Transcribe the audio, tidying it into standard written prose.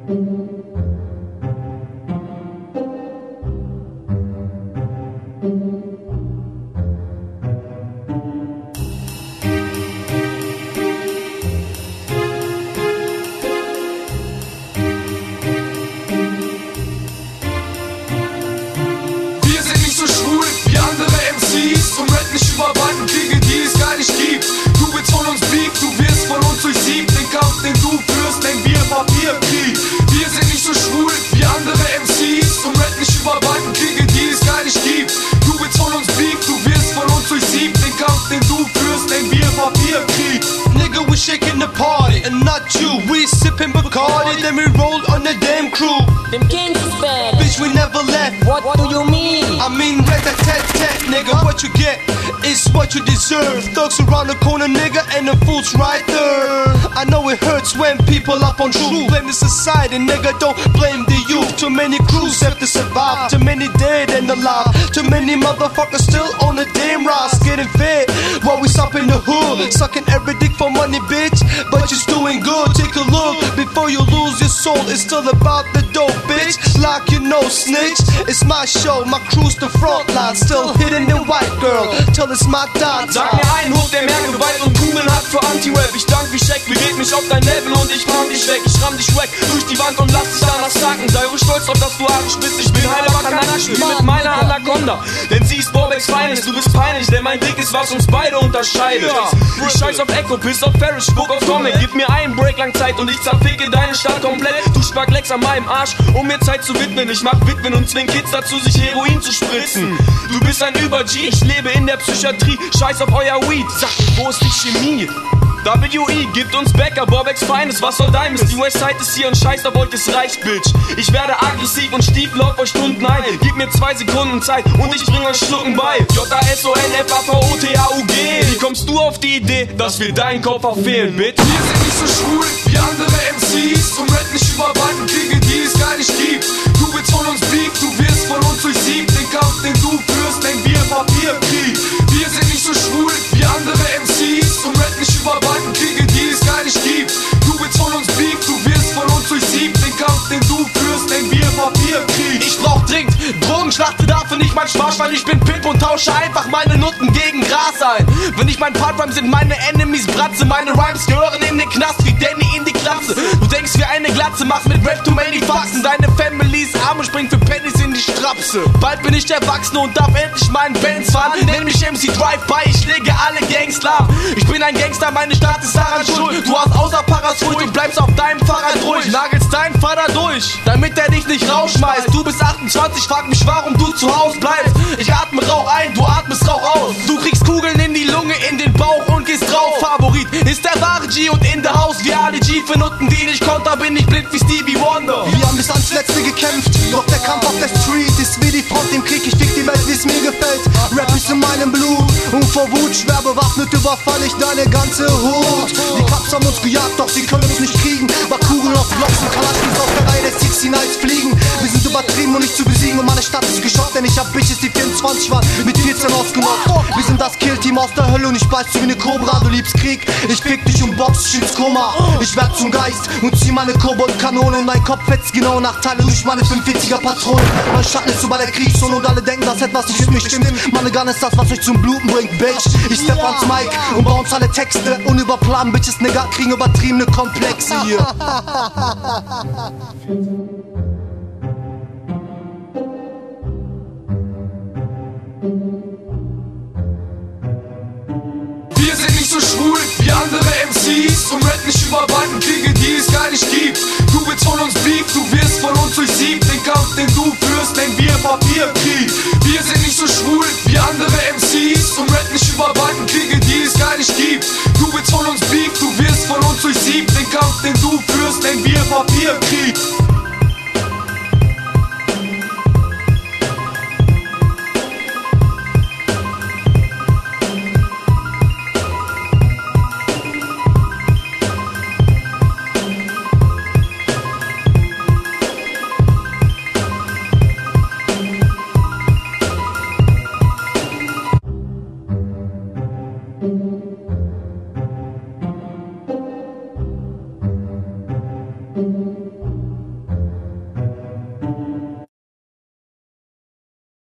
Und rap nicht über Bandenkriege, die es gar nicht gibt. Du willst von uns Beef, du wirst von uns durchsiebt. Den Kampf, den du führst, nennen wir Papierkrieg. Wir sind nicht so schwul wie andere MCs und rap nicht über Bandenkriege, die es gar nicht gibt. Du willst von uns Beef, du wirst von uns durchsiebt. Den Kampf, den du führst, nennen wir Papierkrieg. Nigga, we shaking the party, and not you. We sipping Bacardi, then we roll on the damn crew. Them kings is bad. Bitch, we never left. What do you mean? I mean, rat-a-tat-tat, nigga. What you get is what you deserve. Thugs around the corner, nigga, and the fool's right there. I know it hurts when people up on truth. Blame the society, nigga, don't blame the youth. Too many crews have to survive. Too many dead and alive. Too many motherfuckers still on the damn rise. Getting fed while we stop in the hood. Sucking every dick for money, bitch. But you're doing good. Take a look before you lose your soul. It's still about the dope, bitch. Like you know, snitch. It's my show, my crew's the front line. Still hidden in white girl, till it's my time. Sag mir einen Hof, der mehr Gewalt und Kugeln hat für Anti-Rap. Ich dank wie Scheck, begeb mich auf dein Level und ich fahm dich weg. Ich ramm dich weg durch die Wand und lass dich danach sacken. Sei ruhig stolz drauf, dass du arisch bist. Ich bin halber Kanadisch, wie mit meiner Anaconda. Denn sie ist Bobex Feines, du bist peinlich, denn mein Dick ist, was uns beide unterscheidet. Ich scheiß auf Echo, piss auf Ferris, spuck auf Comic. Gib mir einen Break lang Zeit und ich zerficke deine Stadt komplett. Du Spacklecks an meinem Arsch, um mir Zeit zu widmen. Ich mag Witwen und zwing Kids dazu, sich Heroin zu spritzen. Du bist ein Über-G, ich lebe in der Psychiatrie. Scheiß auf euer Weed, sag, wo ist die Chemie? WE gibt uns Bäcker, Bobex Feines, was soll dein Mist? Die Westside ist hier und scheiß auf euch, es reicht, Bitch. Ich werde aggressiv und stiefel auf euch Stunden ein. Gib mir 2 Sekunden Zeit und ich bring euch Schlucken bei. JASONFAVOTAUG. Wie kommst du auf die Idee, dass wir deinen Kopf verfehlen, Bitch? Wir sind nicht so schwul wie andere MCs und rap nicht über Bandenkriege, die es gar nicht gibt. Du willst von uns Beef, du wirst von uns durchsiebt. Den Kampf, den du führst, nennen wir Papierkrieg. Wir sind nicht so schwul wie andere MCs und rap nicht über Bandenkriege, die es gar nicht gibt. Du willst von uns Beef, du wirst von uns durchsiebt. Den Kampf, den du führst, nennen wir Papierkrieg. Ich brauch dringend Drogenschlachte, dafür nicht mein Spaß, weil ich bin Pimp und tausche einfach meine Nutten gegen Gras ein. Wenn ich mein Part-Rhyme sind meine Enemies Bratze. Meine Rhymes gehören in den Knast wie Danny in die Klapse. Du denkst wie eine Glatze, machst mit Rap too many Faxen. Deine Family ist arm und springt für Pennies in die Strapse. Bald bin ich erwachsen und darf endlich meinen Bands fahren. Nenn mich MC Drive-By, ich lege alle Gangs lahm. Ich bin ein Gangster, meine Stadt ist daran schuld. Du hast außer Paras ruhig und bleibst auf deinem Fahrrad ruhig. Nagelst deinen Vater durch, damit er dich nicht rausschmeißt. Du bist 28, frag mich, warum du zu Hause bleibst. Ich atme Rauch ein, du atmest Rauch aus. Du kriegst Kugeln in die Lunge, in den Bauch und gehst drauf. Favorit ist der wahre G und in der Haus wie Ali G. Für Nutten, die nicht konter, bin ich blind wie Stevie Wonder. Wir haben bis ans Letzte gekämpft, doch der Kampf auf der Street ist wie die Front im Krieg. Ich fick die Welt, wie's mir gefällt. Rap ist in meinem Blut und vor Wut schwer bewaffnet überfall ich deine ganze Hut. Die Cops haben uns gejagt, doch sie können uns nicht kriegen. War Kugeln auf Blocks und Kalaschnikows auf der Reihe der 69 fliegen. Wir sind übertrieben und nicht zu besiegen und meine Stadt ist geschockt, denn ich hab Bitches, die 24 waren, mit 14 ausgenockt. Wir sind das Killteam aus der Hölle und ich beiß du wie eine Cobra. Du liebst Krieg, ich fick dich und box dich ins Koma. Ich werd zum Geist und zieh meine Kobold-Kanone und dein Kopf fetzt genau Nachteile durch meine 45er Patronen. Mein Schatten ist so bei der Kriegszone und alle denken, dass etwas nicht mit mir stimmt. Meine Gun ist das, was euch zum Bluten bringt, Bitch. Ich step ans Mic und bounce alle Texte unüberplan. Bitches, Nigga, kriegen übertriebene Komplexe hier. Wir sind nicht so schwul wie andere MCs und rap nicht über Bandenkriege, die es gar nicht gibt. Du willst von uns Beef, du wirst von uns durchsiebt. Den Kampf, den du führst, nennen wir Papierkrieg. Wir sind nicht so schwul wie andere MCs und rap nicht über Bandenkriege, die es gar nicht gibt. Du willst von uns Beef, du wirst von uns durchsiebt. Den Kampf, den du führst, nennen wir Papierkrieg.